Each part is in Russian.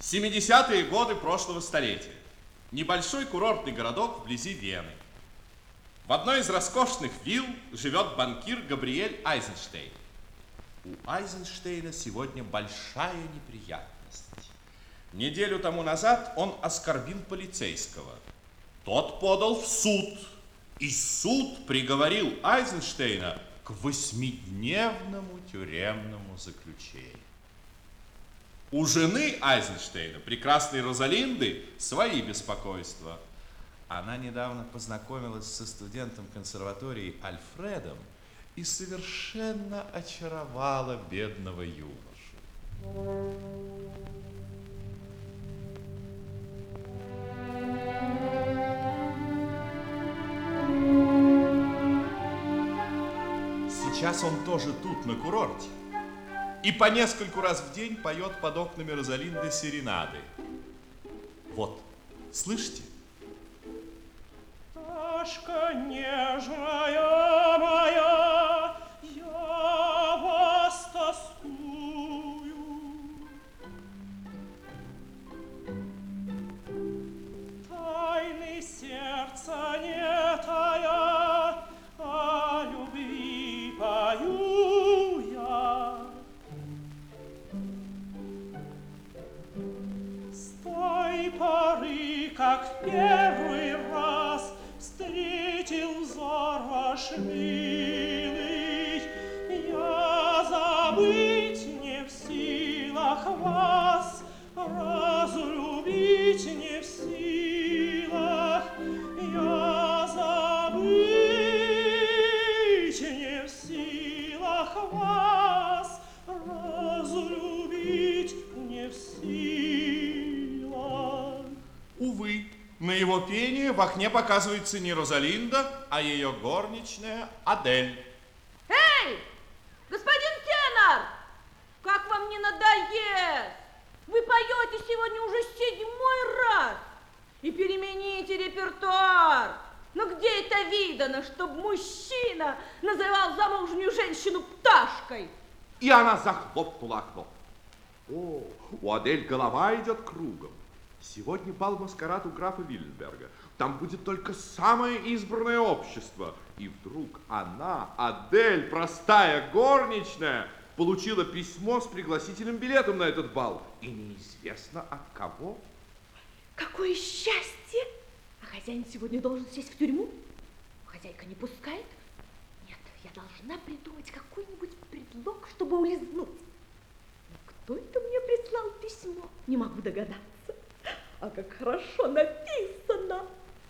70-е годы прошлого столетия. Небольшой курортный городок вблизи Вены. В одной из роскошных вилл живет банкир Габриэль Айзенштейн. У Айзенштейна сегодня большая неприятность. Неделю тому назад он оскорбил полицейского. Тот подал в суд, и суд приговорил Айзенштейна к 8-дневному тюремному заключению. У жены Айзенштейна, прекрасной Розалинды, свои беспокойства. Она недавно познакомилась со студентом консерватории Альфредом и совершенно очаровала бедного юношу. Сейчас он тоже тут, на курорте. И по нескольку раз в день поет под окнами Розалинды серенады. Вот, слышите? Пташка нежная моя, я вас тоскую. Тайны сердца не тая, о любви пою я. С той поры, как первый раз встретил взор ваш милый, я забыть не в силах вас, разлюбить не в силах, я забыть не в силах вас, разлюбить не в силах. Увы, на его пение в окне показывается не Розалинда, а ее горничная Адель. Эй, господин тенор, как вам не надоест? Вы поете сегодня уже 7-й раз и перемените репертуар. Но где это видано, чтобы мужчина называл замужнюю женщину пташкой? И она захлопнула окно. О, у Адель голова идет кругом. Сегодня бал-маскарад у графа Вильнберга. Там будет только самое избранное общество. И вдруг она, Адель, простая горничная, получила письмо с пригласительным билетом на этот бал. И неизвестно от кого. Какое счастье! А хозяин сегодня должен сесть в тюрьму? Хозяйка не пускает? Нет, я должна придумать какой-нибудь предлог, чтобы улизнуть. Но кто это мне прислал письмо? Не могу догадаться. А как хорошо написано!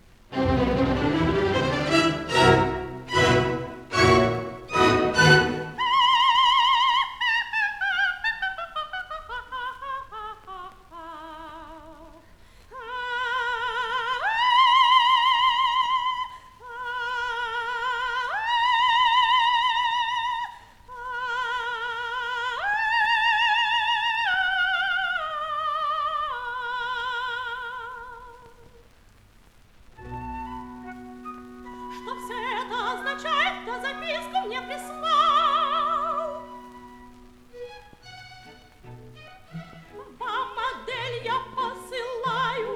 Что все это означает, кто записку мне прислал? Вам, Адель, я посылаю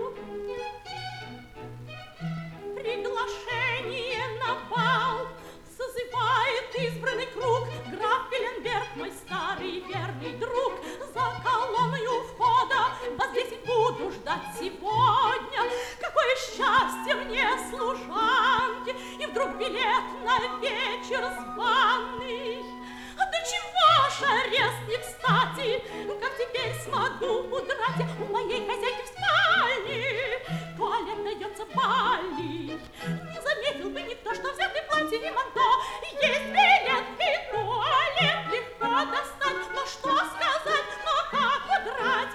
приглашение на бал. Созывает избранный круг граф Виленберг, мой старый верный друг. За колонною входа вас 10 буду ждать сегодня. Какое счастье мне, служанки, и вдруг билет на вечер званый. Да чего ж арест не кстати, как теперь смогу удрать у моей хозяйки в спальне? Туалет дается бальный. Не заметил бы никто, что взятый платье не манто. Есть билет и туалет легко достать. Но что сказать, но как удрать?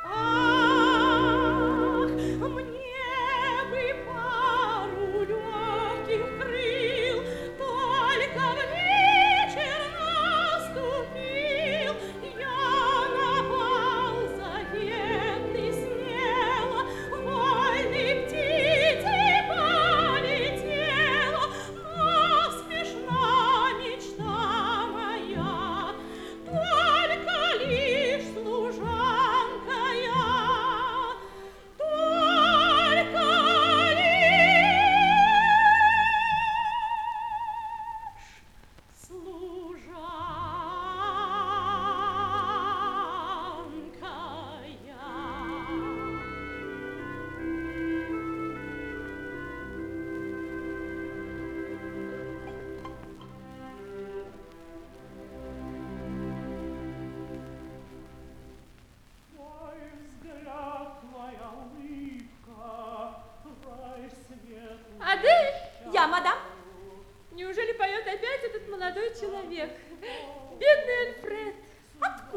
Ах, мне бы пару легких крыл, только вечер наступил. Я на бал заветный смело, вольной птицей полетела, но смешна мечта.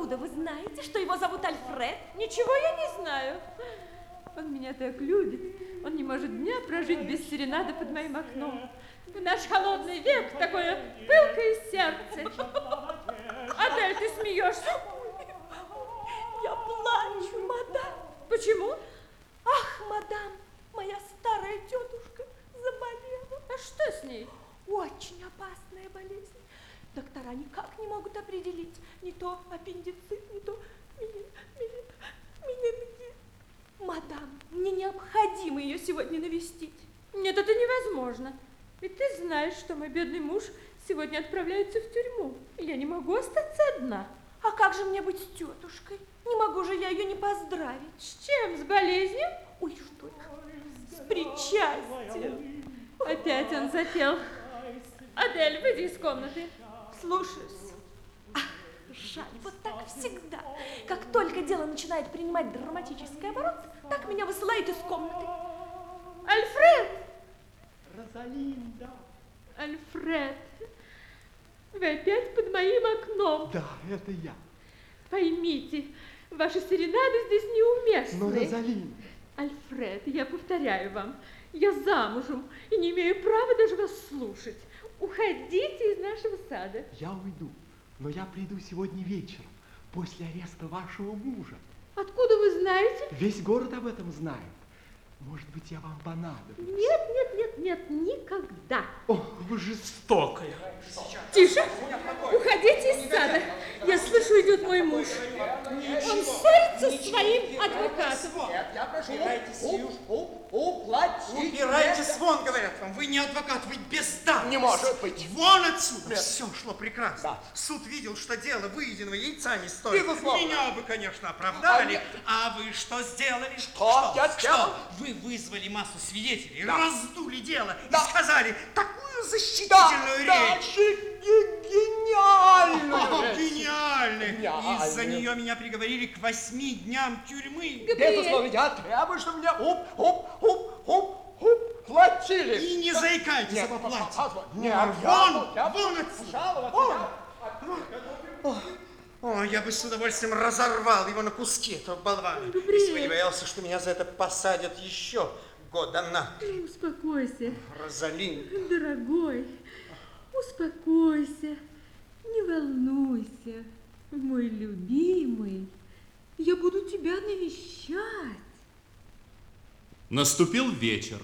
откуда вы знаете, что его зовут Альфред? Ничего я не знаю. Он меня так любит. Он не может дня прожить без серенады под моим окном. В наш холодный век такое пылкое сердце. Адель, ты смеешься? Я плачу, мадам. Почему? Ах, мадам, моя старая тетушка заболела. А что с ней? Очень опасная болезнь. Доктора никак не могут определить. Не то аппендицит, не то менингит. Мадам, мне необходимо ее сегодня навестить. Нет, это невозможно. Ведь ты знаешь, что мой бедный муж сегодня отправляется в тюрьму. И я не могу остаться одна. А как же мне быть с тетушкой? Не могу же я ее не поздравить. С чем? С болезнью? Ой, что это? С причастием. Опять он запел. Адель, выйди из комнаты. Слушаюсь. Ах, жаль, вот так всегда. Как только дело начинает принимать драматический оборот, так меня высылают из комнаты. Альфред! Розалинда. Альфред, вы опять под моим окном. Да, это я. Поймите, ваши серенады здесь неуместны. Но, Розалинда. Альфред, я повторяю вам, я замужем и не имею права даже вас слушать. Уходите из нашего сада. Я уйду, но я приду сегодня вечером, после ареста вашего мужа. Откуда вы знаете? Весь город об этом знает. Может быть, я вам понадоблюсь. Нет, никогда. О, вы жестокая. Тише, уходите из сада. Я слышу, идет мой муж. Он ссорится с своим адвокатом. Я прошу. Убирайтесь вон, говорят вам. Вы не адвокат, вы бездарность. Не может быть. Вон отсюда. Нет. Все шло прекрасно. Да. Суд видел, что дело выеденного яйца не стоит. Безусловно. Меня бы, конечно, оправдали. нет. А вы что сделали? Что я сделал? Вы вызвали массу свидетелей, Да. раздули дело Да. и сказали такую защитительную речь. Гениально. Гениально! Гениально. Из-за нее меня приговорили к 8 дням тюрьмы. Безусловно, я требую, чтобы меня платили. И не заикайтесь Нет, об оплате. Нет, Вон отсюда! О, я бы с удовольствием разорвал его на куски, этого болвана. Если бы не боялся, что меня за это посадят еще года на 3. Успокойся, Розалинда. дорогой, успокойся, не волнуйся, мой любимый. Я буду тебя навещать. Наступил вечер.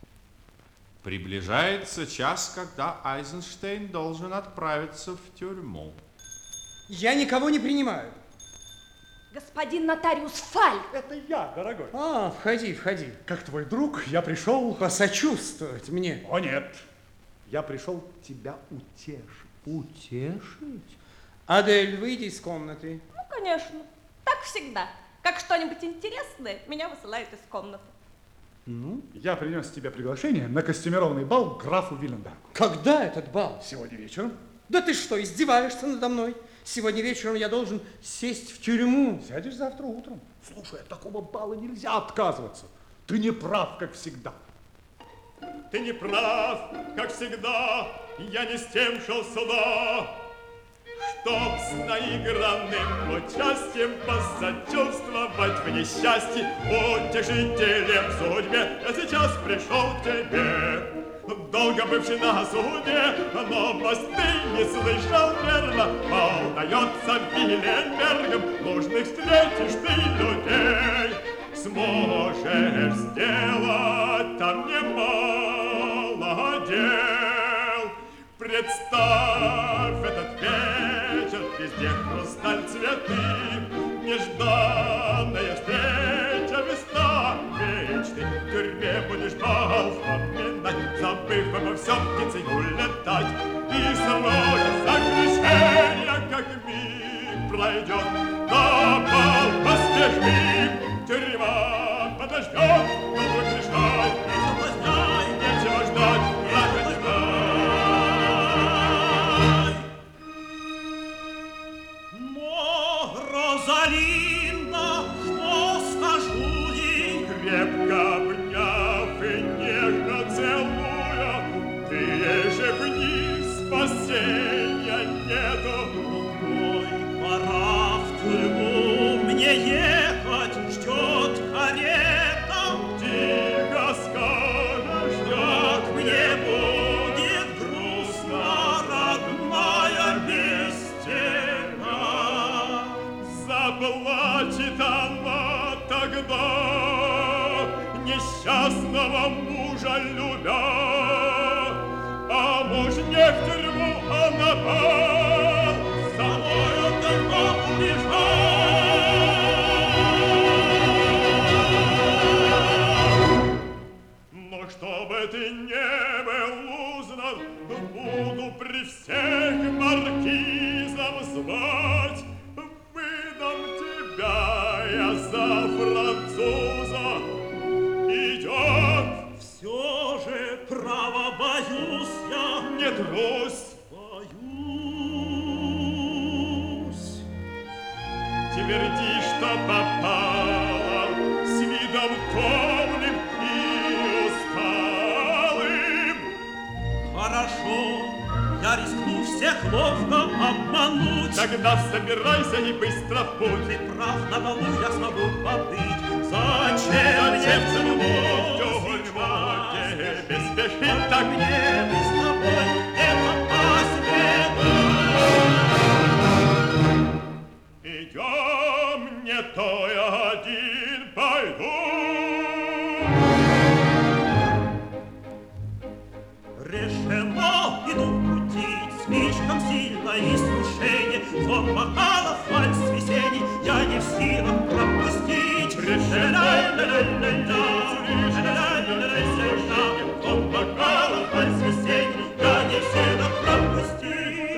Приближается час, когда Айзенштейн должен отправиться в тюрьму. Я никого не принимаю. Господин нотариус Фальк. Это я, дорогой. А, входи, входи. Как твой друг, я пришел... Посочувствовать мне. О, нет. Я пришел тебя утешить. Утешить? Адель, выйди из комнаты. Ну, конечно. Так всегда. Как что-нибудь интересное, меня высылают из комнаты. Ну? Я принес тебе приглашение на костюмированный бал к графу Виленбергу. Когда этот бал? Сегодня вечером. Да ты что, издеваешься надо мной? Сегодня вечером я должен сесть в тюрьму. Сядешь завтра утром. Слушай, от такого бала нельзя отказываться. Ты не прав, как всегда. Ты не прав, как всегда, я не с тем шел сюда, чтоб с наигранным участием посочувствовать в несчастье утешителем в судьбе. Я сейчас пришел к тебе, долго бывший на суде, новости не слышал верно. Бал дается Виленбергом, нужных встретишь ты людей. Сможешь сделать там немало дел. Представь этот вечер, везде хрусталь, цветы, нежданная встреча, весна мечты. В тюрьме будешь бал вспоминать, забыв обо всем, птицей улетать. И снова заключение, как миг пройдет, на бал поспеши. Тюрьма подождет, но решать не соблазняй, нечего ждать, плакать дай. Но, Розалинда, что скажу ей? Крепко обняв и нежно целуя, ты ей шепни, спасения нету. Ой, пора в тюрьму. Заплачет она тогда, несчастного мужа любя, а муж не в тюрьму, а на бал, самою только убежал. Но чтобы ты не был узнан, буду при всех маркизам звать. Выдам тебя я за француза. Идет. Все же право боюсь я. Не трусь. Боюсь. Тверди, что попала с видом томным и усталым. Хорошо. Я рискну всех ловко обмануть. Тогда собирайся и быстро в путь. Ты прав, на балу я смогу побыть. Зачем мне в тюрьму, не спеши так мне, мы с тобой не попасть в беду. Идем, не то я один пойду. Решено, иду крутить, слишком сильно искушение. Звон бокала, вальс весенний, я не в силах пропустить. Звон бокала, вальс весенний, я не в силах пропустить.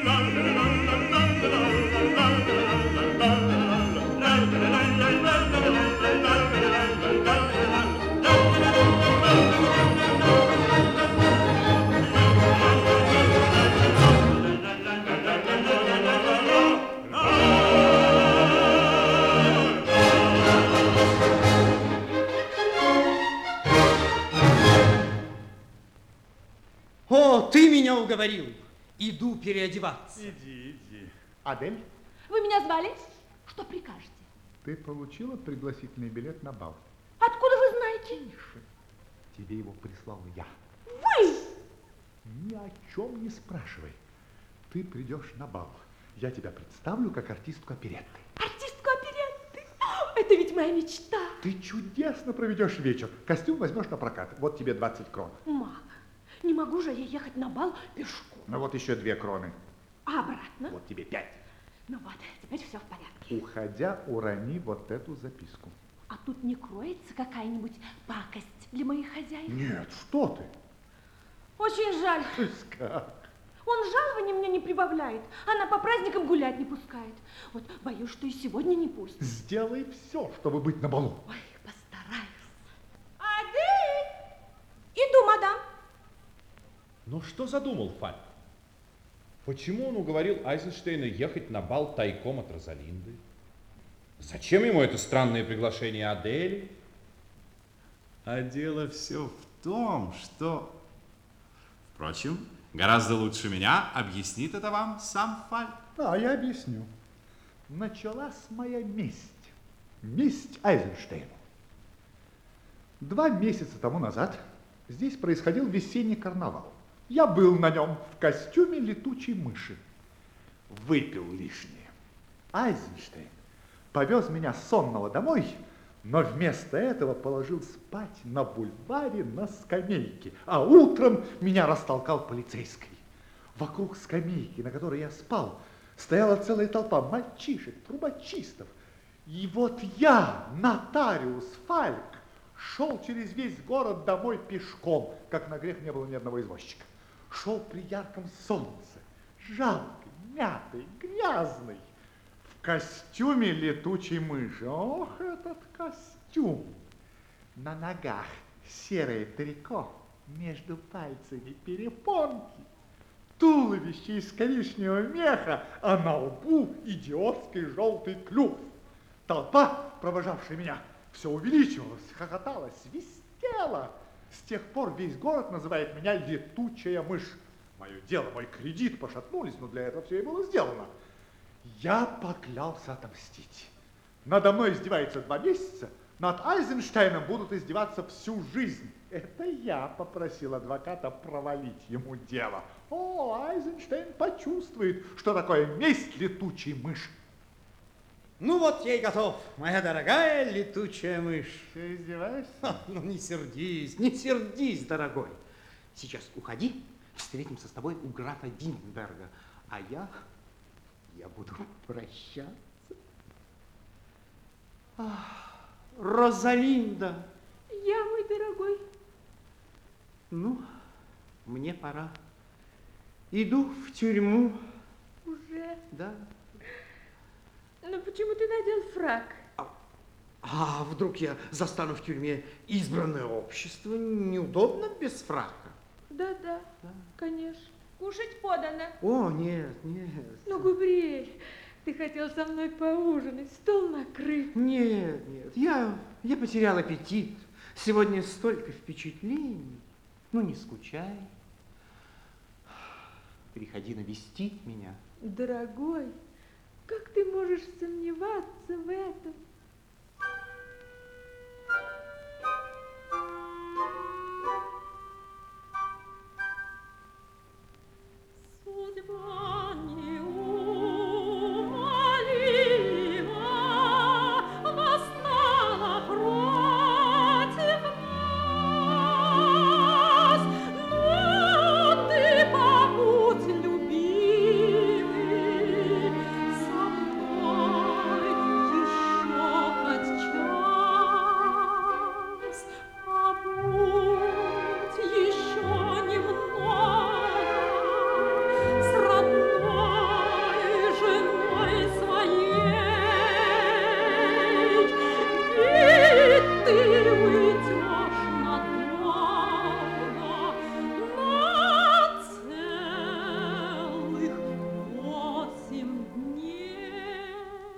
О, ты меня уговорил. Иду переодеваться. Иди. Адель, Вы меня звали? Что прикажете? ты получила пригласительный билет на бал? Откуда вы знаете? Тебе его прислал я. Вы! Ни о чем не спрашивай. Ты придешь на бал. Я тебя представлю как артистку оперетты. Артистку оперетты? Это ведь моя мечта. Ты чудесно проведешь вечер. Костюм возьмешь на прокат. Вот тебе 20 крон. Мама, не могу же я ехать на бал пешком. Ну вот еще 2 кроны. А обратно? Вот тебе 5. Ну вот, теперь все в порядке. Уходя, урони вот эту записку. А тут не кроется какая-нибудь пакость для моих хозяев? Нет, что ты? Очень жаль. Как? Он жалования мне не прибавляет. Она по праздникам гулять не пускает. Вот боюсь, что и сегодня не пустит. Сделай все, чтобы быть на балу. Ой, постараюсь. Адель! Иду, мадам. Ну что задумал Фальк? Почему он уговорил Айзенштейна ехать на бал тайком от Розалинды? Зачем ему это странное приглашение Адели? А дело все в том, что... Впрочем, гораздо лучше меня объяснит это вам сам Фальк. А я объясню. Началась моя месть. Месть Айзенштейну. 2 месяца тому назад здесь происходил весенний карнавал. Я был на нем в костюме летучей мыши. Выпил лишнее. Айзенштейн повез меня сонного домой, но вместо этого положил спать на бульваре на скамейке, а утром меня растолкал полицейский. Вокруг скамейки, на которой я спал, стояла целая толпа мальчишек, трубочистов. И вот я, нотариус Фальк, шел через весь город домой пешком, как на грех не было ни одного извозчика. Шел при ярком солнце, жалкий, мятый, грязный, в костюме летучей мыши. Ох, этот костюм! На ногах серое трико, между пальцами перепонки, туловище из коричневого меха, а на лбу идиотский желтый клюв. Толпа, провожавшая меня, все увеличивалась, хохотала, свистела. С тех пор весь город называет меня летучая мышь. Мое дело, мой кредит пошатнулись, но для этого все и было сделано. Я поклялся отомстить. Надо мной издеваются 2 месяца, над Айзенштейном будут издеваться всю жизнь. Это я попросил адвоката провалить ему дело. О, Айзенштейн почувствует, что такое месть летучей мыши. Ну вот я и готов, моя дорогая летучая мышь. Ты издеваешься? Ну не сердись, дорогой. Сейчас уходи, встретимся с тобой у графа Виленберга, а я буду прощаться. Ах, Розалинда. Я, мой дорогой. Ну, мне пора. Иду в тюрьму. Уже? Да. Но почему ты надел фрак? А вдруг я застану в тюрьме избранное общество? Неудобно без фрака. Да, конечно. Кушать подано. О, нет. Ну, Габриэль, ты хотел со мной поужинать, стол накрыт. Нет, я потерял аппетит. Сегодня столько впечатлений. Ну, не скучай. Приходи навестить меня. Дорогой, как ты можешь сомневаться в этом? Судьба неумолима восстала против нас, но ты побудь, любимый, со мной еще хоть час, побудь еще немного с родной женой своей, ведь ты уйдешь надолго, на целых 8 дней.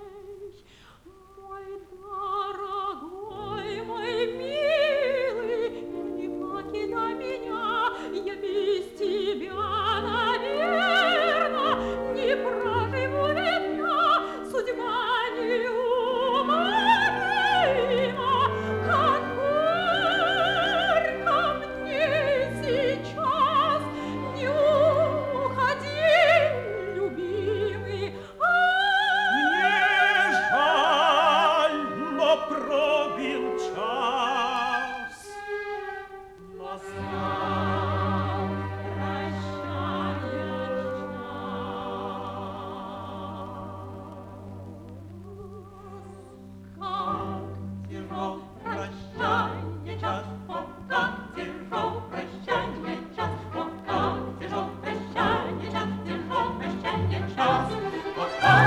Мой дорогой, мой милый, не покидай меня, я без тебя, наверно, не проживу века. Судьба неумолима, как горько мне сейчас. Не уходи, любимый, Мне жаль, но пробил час. настал прощальный час. Как тяжел прощальный час, о, как тяжел прощальный час, тяжел прощальный час. Вот как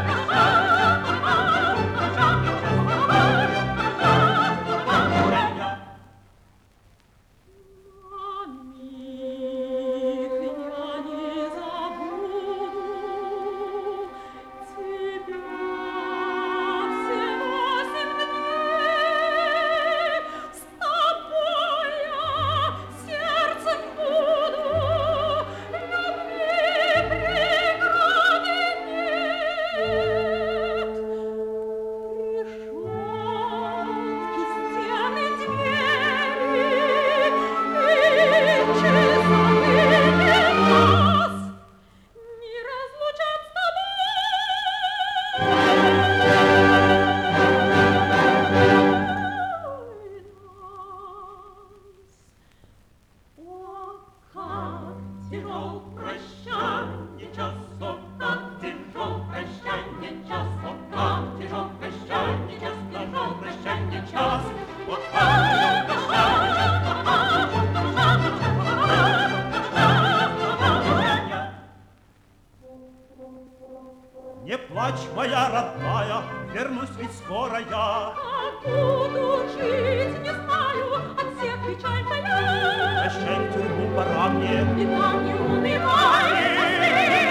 Не плачь, моя родная, вернусь ведь скоро я. Как буду жить, не знаю, от всех печаль моя. Прощай, в тюрьму пора мне. И там не унывай, последний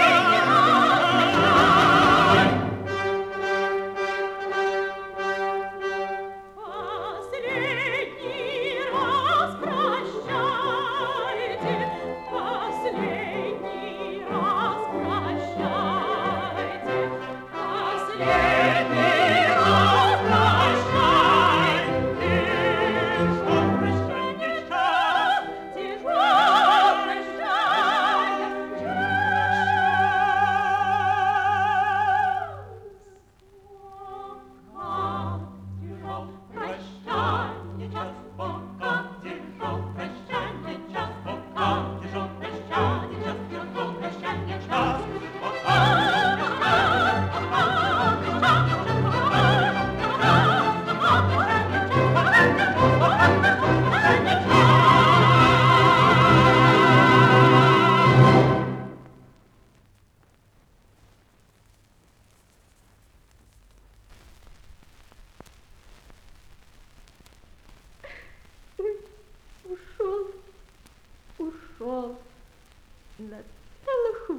раз прощайте, последний раз прощайте, последний раз прощайте. Что прощальный час, Тяжел прощальный час.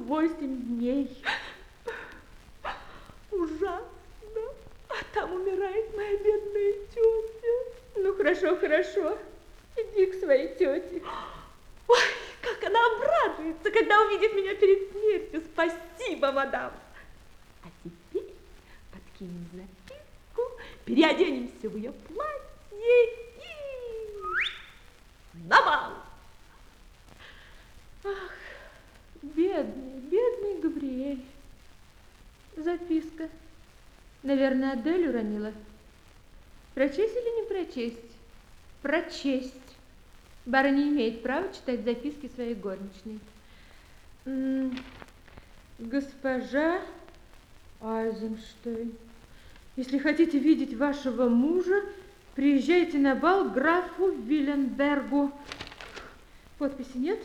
8 дней. Ужасно. А там умирает моя бедная тетя. Ну, хорошо, хорошо. Иди к своей тете. Ой, как она обрадуется, когда увидит меня перед смертью. Спасибо, мадам. А теперь подкинем записку, переоденемся в ее платье и на бал. Ах, бедный, бедный Габриэль. Записка. Наверное, Адель уронила. Прочесть или не прочесть? Прочесть. Барыня имеет право читать записки своей горничной. Госпожа Айзенштейн, если хотите видеть вашего мужа, приезжайте на бал к графу Виленбергу. Подписи нет?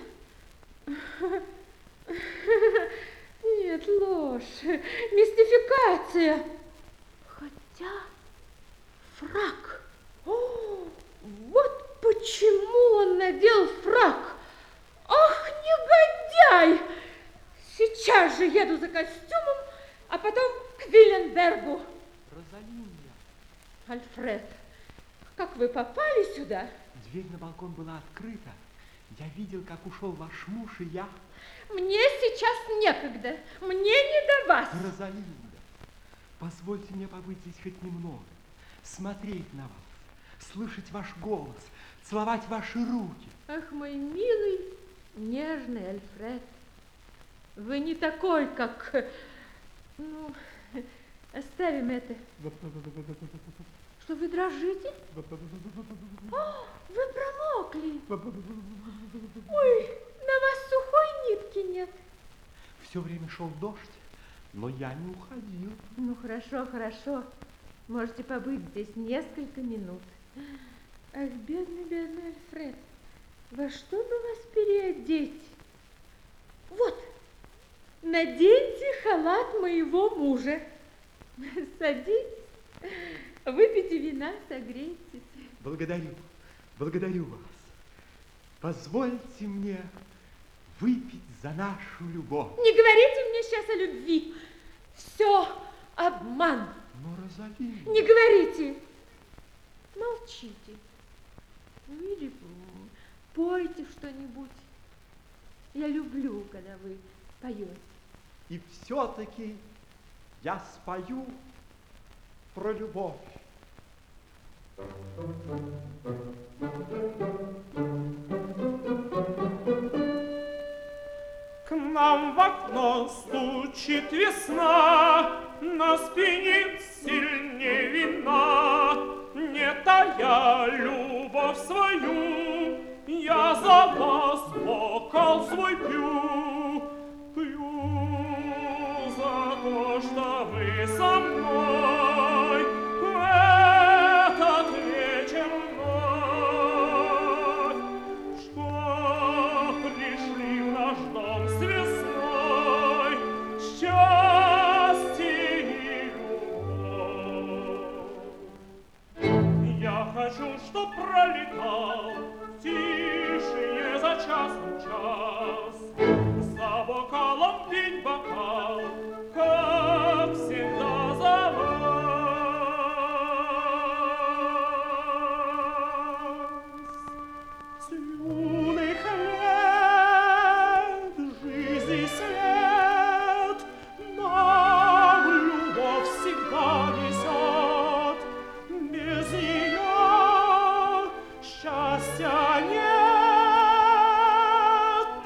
Нет, ложь, мистификация. Хотя фрак. О, вот почему он надел фрак. Ах, негодяй! Сейчас же еду за костюмом, а потом к Виленбергу. Розалинда. Альфред, как вы попали сюда? Дверь на балкон была открыта. Я видел, как ушел ваш муж, и я... Мне сейчас некогда. Мне не до вас. Розалинда, позвольте мне побыть здесь хоть немного, смотреть на вас, слышать ваш голос, целовать ваши руки. Ах, мой милый, нежный Альфред, вы не такой, как... Ну, оставим это. Что, вы дрожите? О, вы промокли. Ой, на вас сухой нитки нет. Все время шел дождь, но я не уходил. Ну, хорошо, хорошо. Можете побыть здесь несколько минут. Ах, бедный, бедный Альфред, во что бы вас переодеть? Вот, наденьте халат моего мужа. Садитесь, выпейте вина, согрейтесь. Благодарю вас. Позвольте мне выпить за нашу любовь. Не говорите мне сейчас о любви. Все обман. Но, Розалинда... Не говорите. Молчите. Ну или пойте что-нибудь. Я люблю, когда вы поете. И все-таки я спою про любовь. К нам в окно стучит весна, нас пьянит сильнее вина. Не тая любовь свою, я за вас бокал свой пью. Пью за то, что вы со мной в этот вечер вновь, что пришли в наш дом с весной, счастье и любовь. Я хочу, чтоб пролетал тишине за часом час, за бокалом пить бокал, как всегда за вас. С юных лет жизни свет нам любовь всегда несет. Без нее счастья нет.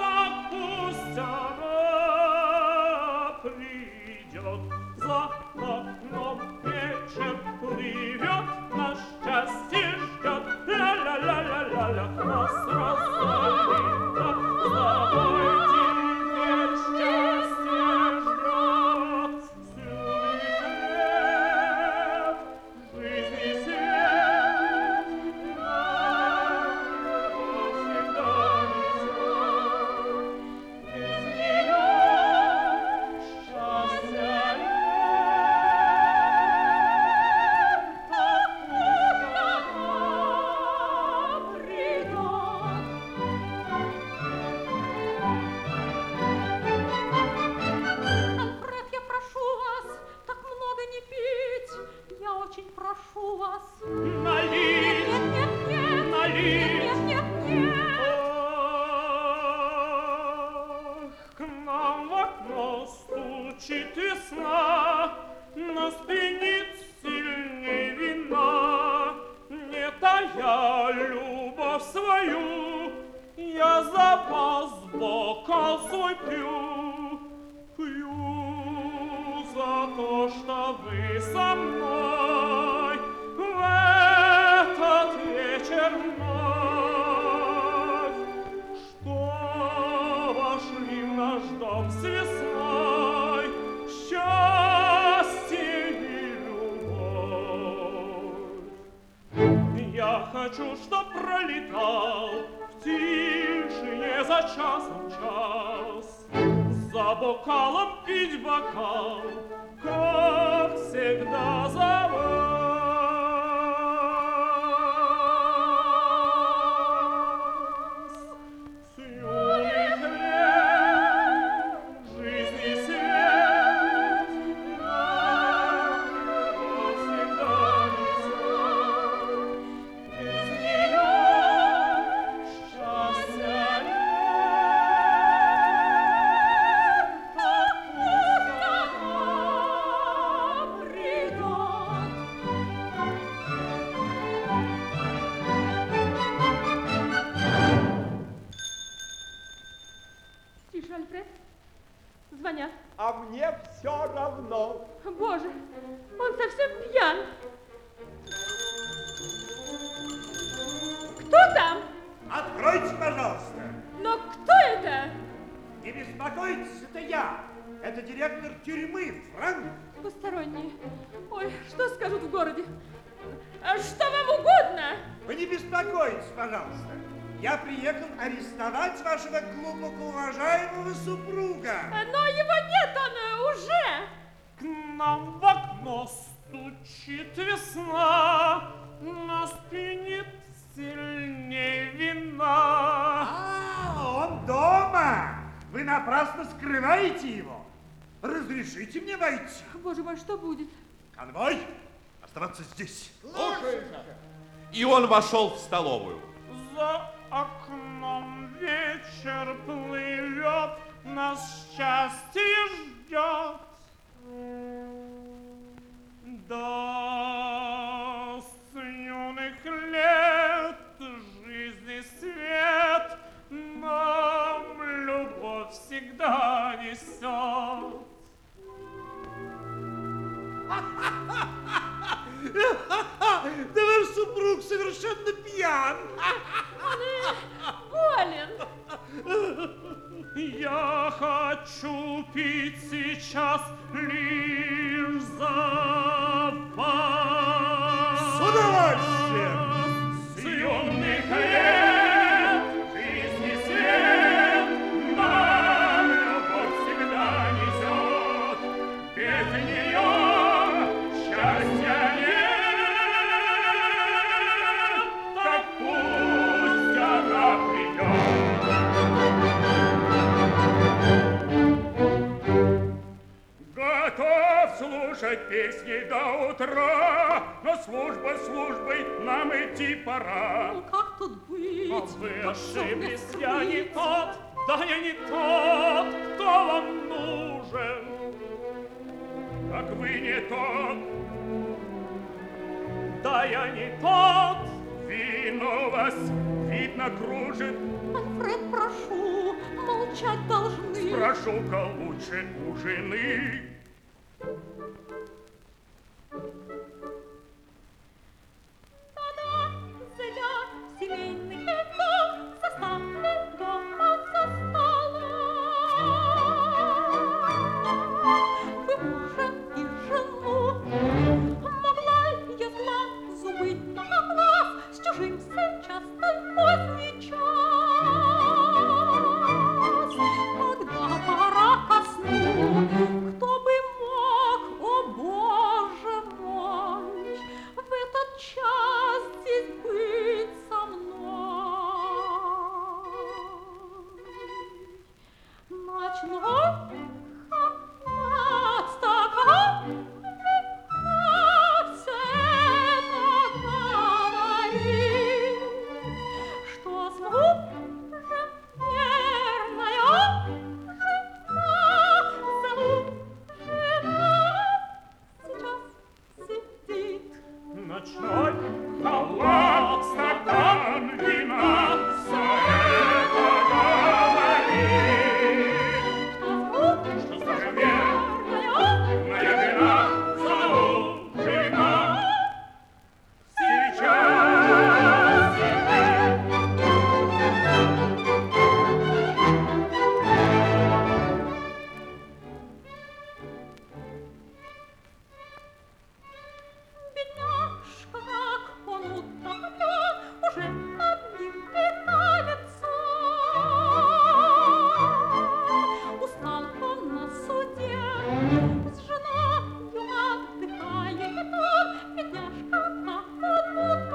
очень прошу вас. Налить! Нет, нет, нет! Налить! Нет, нет, нет! Ах, к нам в окно стучит весна, нас пьянит сильней вина. Не тая любовь свою, я за вас бокал свой пью. Пью за то, что вы со мной в этот вечер вновь, что вошли в наш дом с весной, счастье и любовь. Я хочу, чтоб пролетал в тишине за часом час, за бокалом пить бокал, как всегда за вас. С юных лет жизни свет нам любовь всегда несет. Без нее счастья Тише, Альфред. Звонят. А мне все равно. Боже, он совсем пьян. Кто там? Откройте, пожалуйста. Но кто это? Не беспокойтесь, это я. Это директор тюрьмы, Франк. Посторонние. Ой, что скажут в городе? А что вам угодно? Вы не беспокойтесь, пожалуйста. Я приехал арестовать вашего глубоко уважаемого супруга. Но его нет, он уже. К нам в окно стучит весна, нас пьянит сильней вина. Он дома. Вы напрасно скрываете его. Разрешите мне войти? Боже мой, что будет? Конвой, оставаться здесь. И он вошел в столовую. За окном вечер плывет, нас счастье ждет. Да, с юных лет жизни свет нам любовь всегда несет. Да ваш супруг совершенно пьян. Болен. Я хочу пить сейчас лишь за вас. С удовольствием. С юных лет жизни свет нам любовь всегда несет. Без нее счастья нет, так пусть она придет. Готов слушать песни до утра, но служба службой нам идти пора. Ну как тут быть? А вы Как всё мне ошиблись, я не скрыть? тот, да я не тот, кто вам нужен. Как вы не тот, да я не тот, вино вас видно кружит. Альфред, прошу, молчать должны. Спрошу-ка лучше у жены. Да-да, зайдя в семейный дом, составлен дома за столом. Вы мужа и жену, могла я с глазу быть на глаз, с чужим сейчас столь поздний час. Когда пора ко сну, кто бы мог Ночной халат, стакан вина, все это говорит, что скверная вина заужена. Сейчас Бедняжка, как он утомлен, уже одним питается. Устал он на суде, с женою отдыхает он, бедняжка, как он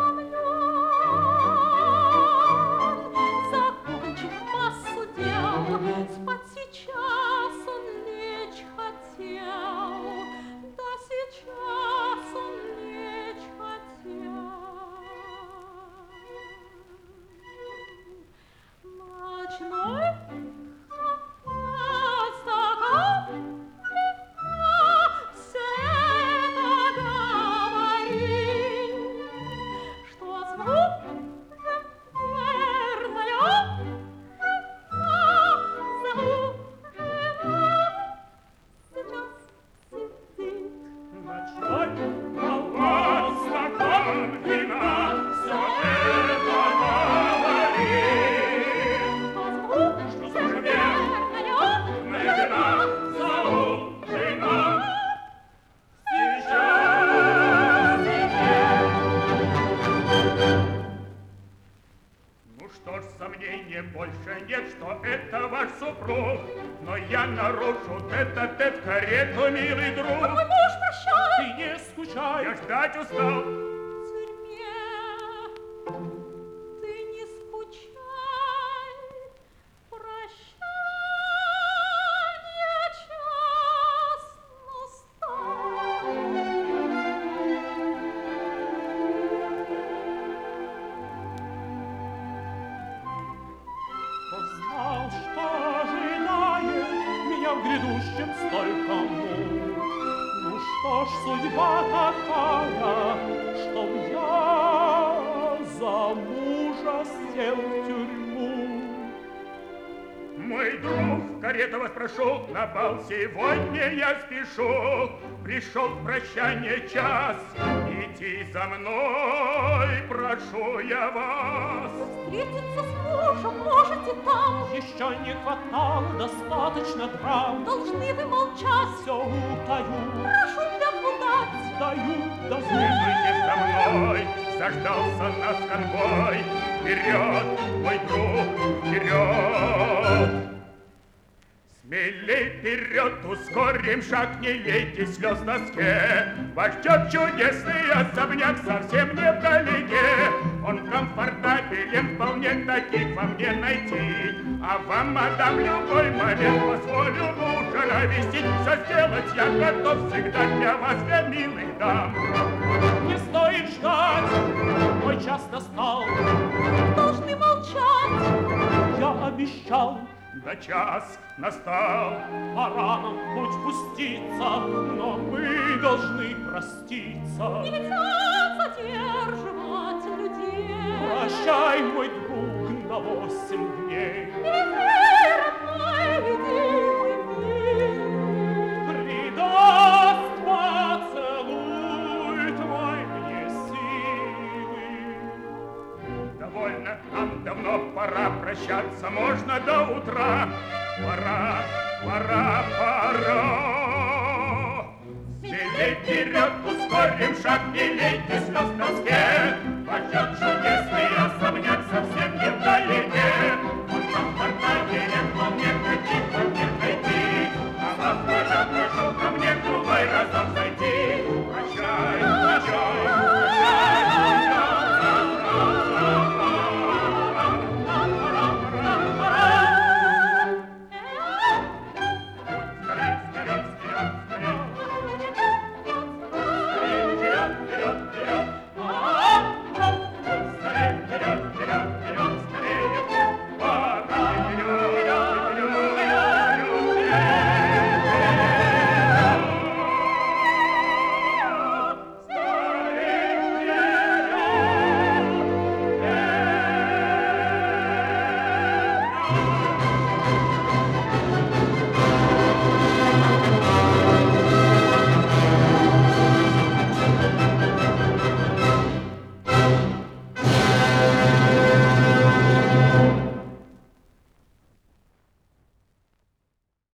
утомлен. Закончив массу дел, спать сейчас он лечь хотел, да сейчас он лечь хотел. Ночной стакан все это говорит, что звук верная ночной халат, стакан вина, все это говорит, что скверная вина заужена. Ну что ж, сомнений больше нет, что это ваш супруг, но я нарушу тет-а-тет карету, милый друг. Мой муж, прощай! Ты не скучай, я ждать устал. В тюрьме ты не скучай, прощанье час настал. Кто знал, что ожидает меня в грядущем столько мук? Ну что ж, судьба такая, чтоб я за мужа сел в тюрьму. Мой друг, карету вас прошу, на бал сегодня я спешу. Пришел в прощание час, идти за мной, прошу я вас. Встретиться с мужем можете там. Еще не хватало, достаточно драм. Должны вы молчать. Все утаю, Прошу клятву дать. даю, да следуйте за мной. Заждался нас конвой. Вперед, мой друг, вперед. Смелей вперед, ускорим шаг, не лейте слез на доске. Вас ждет чудесный особняк совсем невдалеке. Он комфортабелен, вполне таких вам не найти. А вам, мадам, любой момент позволю мужа навестить. Все сделать я готов всегда для вас, для милых дам. Не стоит ждать, мой час настал. Должны молчать. Я обещал, да час настал. Пора нам в путь пуститься, но мы должны проститься. Нельзя задерживать людей. Прощай, мой друг, на 8 дней. И ты, родной, любимый мой. Придаст поцелуй твой мне силы. Довольно, нам давно пора прощаться, можно до утра. Пора, пора, пора. Смелей вперед, ускорим шаг, не лейте